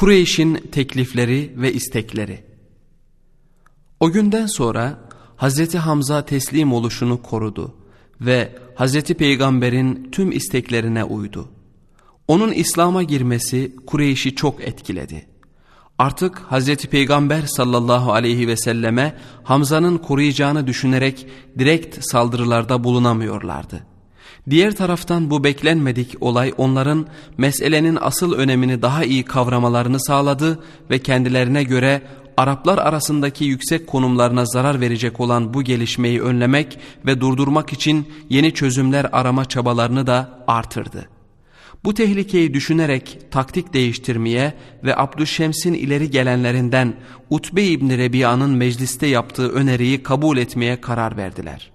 Kureyş'in teklifleri ve istekleri. O günden sonra Hazreti Hamza teslim oluşunu korudu ve Hazreti Peygamber'in tüm isteklerine uydu. Onun İslam'a girmesi Kureyş'i çok etkiledi. Artık Hazreti Peygamber sallallahu aleyhi ve selleme Hamza'nın koruyacağını düşünerek direkt saldırılarda bulunamıyorlardı. Diğer taraftan bu beklenmedik olay onların meselenin asıl önemini daha iyi kavramalarını sağladı ve kendilerine göre Araplar arasındaki yüksek konumlarına zarar verecek olan bu gelişmeyi önlemek ve durdurmak için yeni çözümler arama çabalarını da artırdı. Bu tehlikeyi düşünerek taktik değiştirmeye ve Abdüşşems'in ileri gelenlerinden Utbe İbni Rebiya'nın mecliste yaptığı öneriyi kabul etmeye karar verdiler.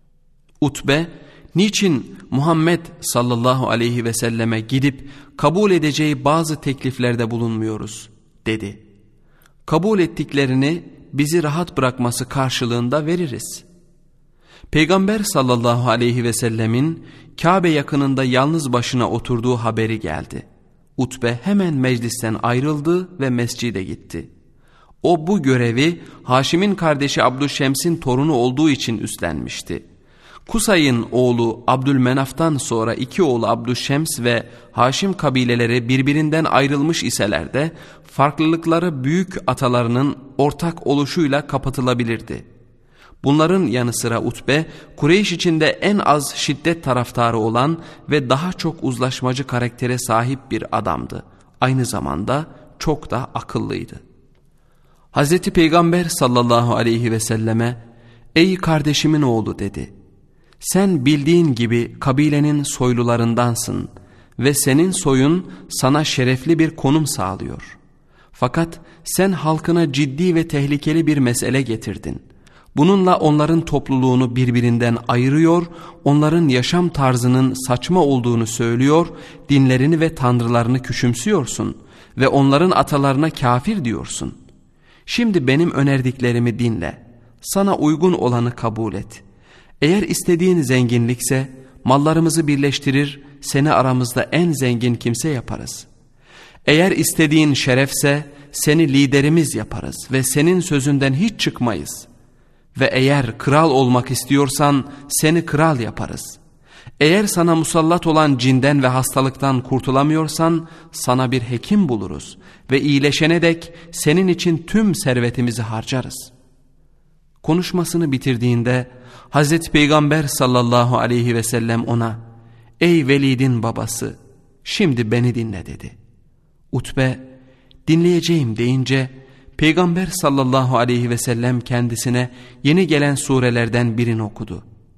Utbe, niçin Muhammed sallallahu aleyhi ve selleme gidip kabul edeceği bazı tekliflerde bulunmuyoruz dedi. Kabul ettiklerini bizi rahat bırakması karşılığında veririz. Peygamber sallallahu aleyhi ve sellemin Kabe yakınında yalnız başına oturduğu haberi geldi. Utbe hemen meclisten ayrıldı ve mescide gitti. O bu görevi Haşim'in kardeşi Abdüşşems'in torunu olduğu için üstlenmişti. Kusay'ın oğlu Abdülmenaf'tan sonra iki oğlu Abdüşşems ve Haşim kabileleri birbirinden ayrılmış iseler de farklılıkları büyük atalarının ortak oluşuyla kapatılabilirdi. Bunların yanı sıra Utbe, Kureyş içinde en az şiddet taraftarı olan ve daha çok uzlaşmacı karaktere sahip bir adamdı. Aynı zamanda çok da akıllıydı. Hazreti Peygamber sallallahu aleyhi ve selleme, "Ey kardeşimin oğlu," dedi. "Sen bildiğin gibi kabilenin soylularındansın ve senin soyun sana şerefli bir konum sağlıyor. Fakat sen halkına ciddi ve tehlikeli bir mesele getirdin. Bununla onların topluluğunu birbirinden ayırıyor, onların yaşam tarzının saçma olduğunu söylüyor, dinlerini ve tanrılarını küçümsüyorsun ve onların atalarına kafir diyorsun. Şimdi benim önerdiklerimi dinle, sana uygun olanı kabul et. Eğer istediğin zenginlikse mallarımızı birleştirir, seni aramızda en zengin kimse yaparız. Eğer istediğin şerefse seni liderimiz yaparız ve senin sözünden hiç çıkmayız. Ve eğer kral olmak istiyorsan seni kral yaparız. Eğer sana musallat olan cinden ve hastalıktan kurtulamıyorsan sana bir hekim buluruz ve iyileşene dek senin için tüm servetimizi harcarız." Konuşmasını bitirdiğinde Hazreti Peygamber sallallahu aleyhi ve sellem ona, "Ey Velid'in babası, şimdi beni dinle," dedi. Utbe, "Dinleyeceğim," deyince Peygamber sallallahu aleyhi ve sellem kendisine yeni gelen surelerden birini okudu.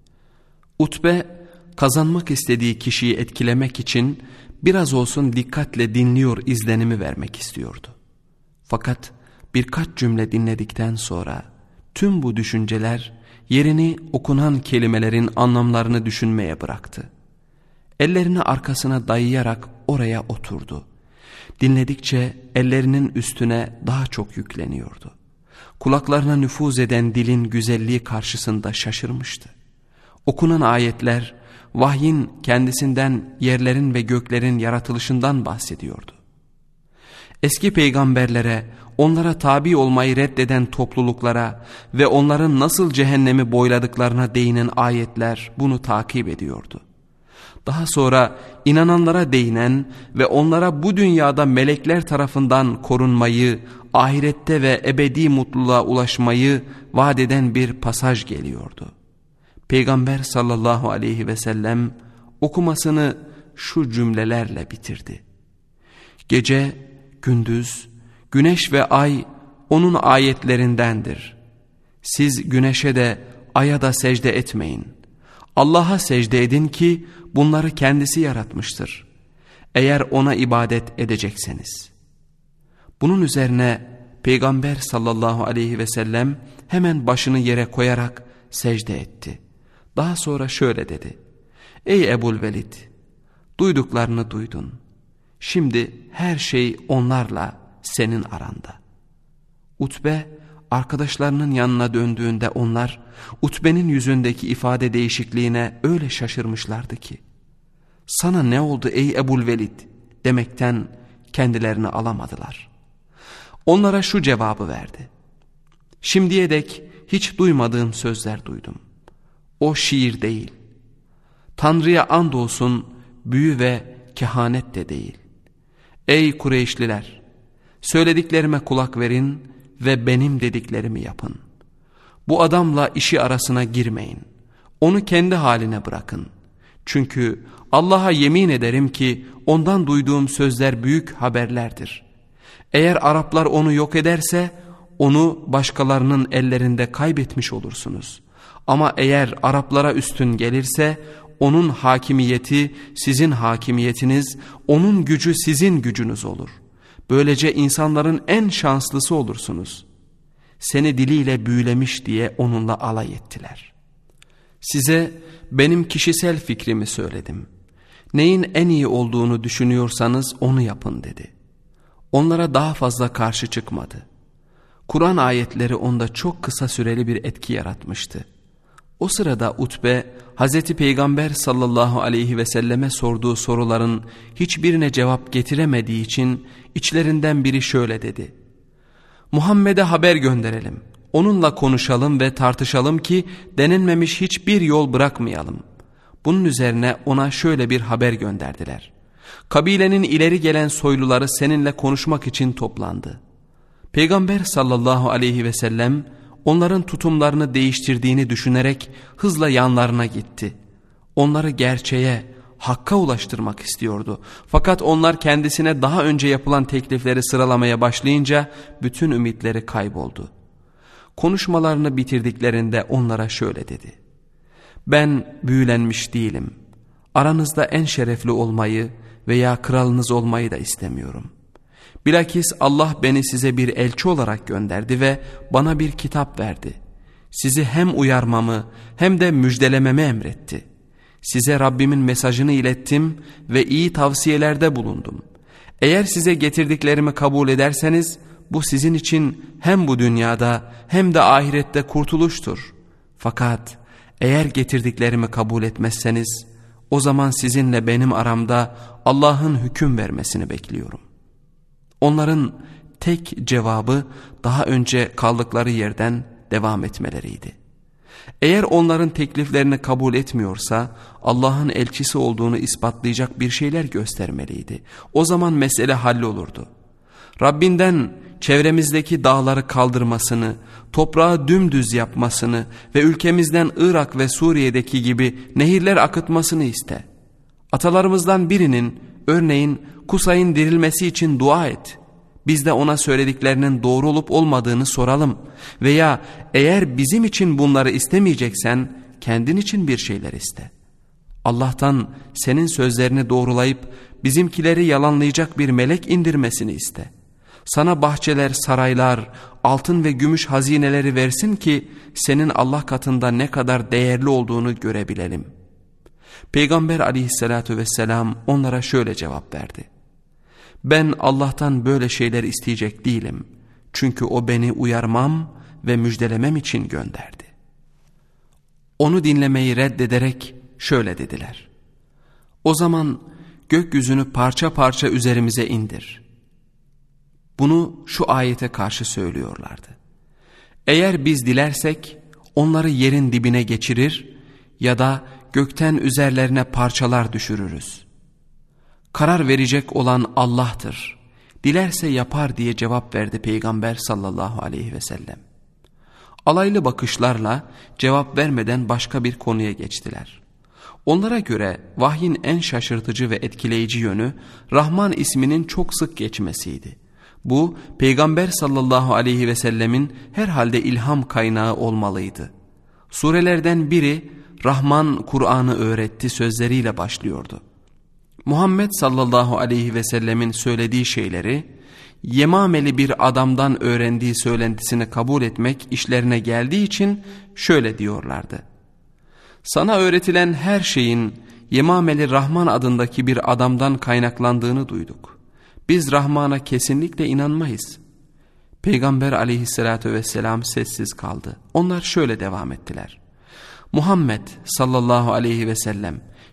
Utbe, kazanmak istediği kişiyi etkilemek için biraz olsun dikkatle dinliyor izlenimi vermek istiyordu. Fakat birkaç cümle dinledikten sonra tüm bu düşünceler yerini okunan kelimelerin anlamlarını düşünmeye bıraktı. Ellerini arkasına dayayarak oraya oturdu. Dinledikçe ellerinin üstüne daha çok yükleniyordu. Kulaklarına nüfuz eden dilin güzelliği karşısında şaşırmıştı. Okunan ayetler vahyin kendisinden, yerlerin ve göklerin yaratılışından bahsediyordu. Eski peygamberlere, onlara tabi olmayı reddeden topluluklara ve onların nasıl cehennemi boyladıklarına değinen ayetler bunu takip ediyordu. Daha sonra inananlara değinen ve onlara bu dünyada melekler tarafından korunmayı, ahirette ve ebedi mutluluğa ulaşmayı vaat eden bir pasaj geliyordu. Peygamber sallallahu aleyhi ve sellem okumasını şu cümlelerle bitirdi: "Gece, gündüz, güneş ve ay onun ayetlerindendir. Siz güneşe de aya da secde etmeyin. Allah'a secde edin ki bunları kendisi yaratmıştır. Eğer ona ibadet edecekseniz." Bunun üzerine Peygamber sallallahu aleyhi ve sellem hemen başını yere koyarak secde etti. Daha sonra şöyle dedi: "Ey Ebu'l-Velid, duyduklarını duydun. Şimdi her şey onlarla senin aranda." Utbe arkadaşlarının yanına döndüğünde onlar Utbe'nin yüzündeki ifade değişikliğine öyle şaşırmışlardı ki, "Sana ne oldu ey Ebu'l-Velid?" demekten kendilerini alamadılar. Onlara şu cevabı verdi: şimdiye dek hiç duymadığım sözler duydum. O şiir değil. Tanrı'ya andolsun büyü ve kehanet de değil. Ey Kureyşliler! Söylediklerime kulak verin ve benim dediklerimi yapın. Bu adamla işi arasına girmeyin. Onu kendi haline bırakın. Çünkü Allah'a yemin ederim ki ondan duyduğum sözler büyük haberlerdir. Eğer Araplar onu yok ederse onu başkalarının ellerinde kaybetmiş olursunuz. Ama eğer Araplara üstün gelirse onun hakimiyeti sizin hakimiyetiniz, onun gücü sizin gücünüz olur. Böylece insanların en şanslısı olursunuz. Seni diliyle büyülemiş diye onunla alay ettiler. Size benim kişisel fikrimi söyledim. Neyin en iyi olduğunu düşünüyorsanız onu yapın dedi. Onlara daha fazla karşı çıkmadı. Kur'an ayetleri onda çok kısa süreli bir etki yaratmıştı. O sırada Utbe, Hazreti Peygamber sallallahu aleyhi ve selleme sorduğu soruların hiçbirine cevap getiremediği için içlerinden biri şöyle dedi: Muhammed'e haber gönderelim, onunla konuşalım ve tartışalım ki denenmemiş hiçbir yol bırakmayalım. Bunun üzerine ona şöyle bir haber gönderdiler: kabilenin ileri gelen soyluları seninle konuşmak için toplandı. Peygamber sallallahu aleyhi ve sellem onların tutumlarını değiştirdiğini düşünerek hızla yanlarına gitti. Onları gerçeğe, hakka ulaştırmak istiyordu. Fakat onlar kendisine daha önce yapılan teklifleri sıralamaya başlayınca bütün ümitleri kayboldu. Konuşmalarını bitirdiklerinde onlara şöyle dedi: ben büyülenmiş değilim. Aranızda en şerefli olmayı veya kralınız olmayı da istemiyorum. Bilakis Allah beni size bir elçi olarak gönderdi ve bana bir kitap verdi. Sizi hem uyarmamı hem de müjdelememi emretti. Size Rabbimin mesajını ilettim ve iyi tavsiyelerde bulundum. Eğer size getirdiklerimi kabul ederseniz bu sizin için hem bu dünyada hem de ahirette kurtuluştur. Fakat eğer getirdiklerimi kabul etmezseniz o zaman sizinle benim aramda Allah'ın hüküm vermesini bekliyorum. Onların tek cevabı daha önce kaldıkları yerden devam etmeleriydi. Eğer onların tekliflerini kabul etmiyorsa Allah'ın elçisi olduğunu ispatlayacak bir şeyler göstermeliydi. O zaman mesele hallolurdu. Rabbinden çevremizdeki dağları kaldırmasını, toprağı dümdüz yapmasını ve ülkemizden Irak ve Suriye'deki gibi nehirler akıtmasını iste. Atalarımızdan birinin, örneğin Kusay'ın dirilmesi için dua et. Biz de ona söylediklerinin doğru olup olmadığını soralım. Veya eğer bizim için bunları istemeyeceksen kendin için bir şeyler iste. Allah'tan senin sözlerini doğrulayıp bizimkileri yalanlayacak bir melek indirmesini iste. Sana bahçeler, saraylar, altın ve gümüş hazineleri versin ki senin Allah katında ne kadar değerli olduğunu görebilelim. Peygamber aleyhissalatu vesselam onlara şöyle cevap verdi: ben Allah'tan böyle şeyler isteyecek değilim. Çünkü o beni uyarmam ve müjdelemem için gönderdi. Onu dinlemeyi reddederek şöyle dediler: o zaman gökyüzünü parça parça üzerimize indir. Bunu şu ayete karşı söylüyorlardı: eğer biz dilersek onları yerin dibine geçirir ya da gökten üzerlerine parçalar düşürürüz. Karar verecek olan Allah'tır. Dilerse yapar diye cevap verdi Peygamber sallallahu aleyhi ve sellem. Alaylı bakışlarla cevap vermeden başka bir konuya geçtiler. Onlara göre vahyin en şaşırtıcı ve etkileyici yönü Rahman isminin çok sık geçmesiydi. Bu Peygamber sallallahu aleyhi ve sellemin herhalde ilham kaynağı olmalıydı. Surelerden biri Rahman Kur'an'ı öğretti sözleriyle başlıyordu. Muhammed sallallahu aleyhi ve sellemin söylediği şeyleri Yemameli bir adamdan öğrendiği söylentisini kabul etmek işlerine geldiği için şöyle diyorlardı: sana öğretilen her şeyin Yemameli Rahman adındaki bir adamdan kaynaklandığını duyduk. Biz Rahman'a kesinlikle inanmayız. Peygamber aleyhissalatü vesselam sessiz kaldı. Onlar şöyle devam ettiler: Muhammed sallallahu aleyhi ve sellem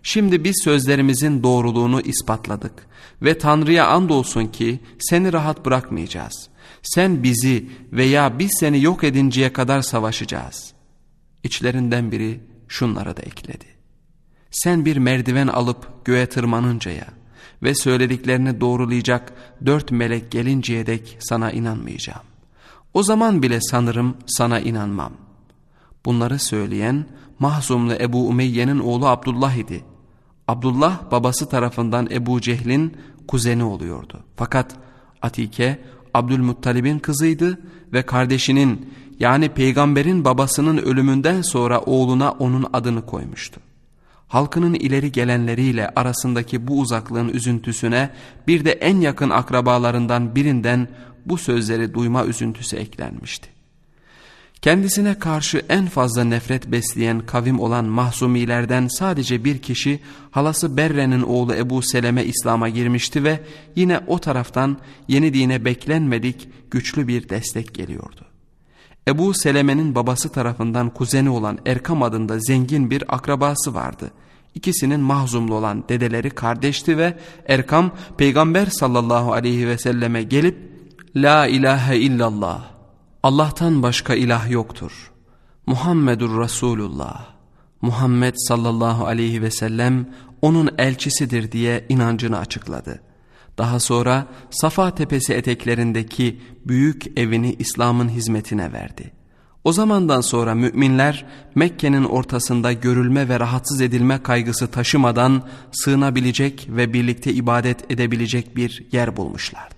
Şimdi biz sözlerimizin doğruluğunu ispatladık ve Tanrı'ya andolsun ki seni rahat bırakmayacağız. Sen bizi veya biz seni yok edinceye kadar savaşacağız. İçlerinden biri şunları da ekledi: sen bir merdiven alıp göğe tırmanıncaya ve söylediklerini doğrulayacak 4 melek gelinceye dek sana inanmayacağım. O zaman bile sanırım sana inanmam. Bunları söyleyen Mahzumlu Ebu Umeyye'nin oğlu Abdullah idi. Abdullah babası tarafından Ebu Cehil'in kuzeni oluyordu. Fakat Atike Abdülmuttalib'in kızıydı ve kardeşinin, yani peygamberin babasının ölümünden sonra oğluna onun adını koymuştu. Halkının ileri gelenleriyle arasındaki bu uzaklığın üzüntüsüne bir de en yakın akrabalarından birinden bu sözleri duyma üzüntüsü eklenmişti. Kendisine karşı en fazla nefret besleyen kavim olan Mahzumilerden sadece bir kişi, halası Berre'nin oğlu Ebu Seleme İslam'a girmişti ve yine o taraftan yeni dine beklenmedik güçlü bir destek geliyordu. Ebu Seleme'nin babası tarafından kuzeni olan Erkam adında zengin bir akrabası vardı. İkisinin Mahzumlu olan dedeleri kardeşti ve Erkam Peygamber sallallahu aleyhi ve selleme gelip "La ilahe illallah, Allah'tan başka ilah yoktur, Muhammedur Resulullah, Muhammed sallallahu aleyhi ve sellem onun elçisidir" diye inancını açıkladı. Daha sonra Safa Tepesi eteklerindeki büyük evini İslam'ın hizmetine verdi. O zamandan sonra müminler Mekke'nin ortasında görülme ve rahatsız edilme kaygısı taşımadan sığınabilecek ve birlikte ibadet edebilecek bir yer bulmuşlardı.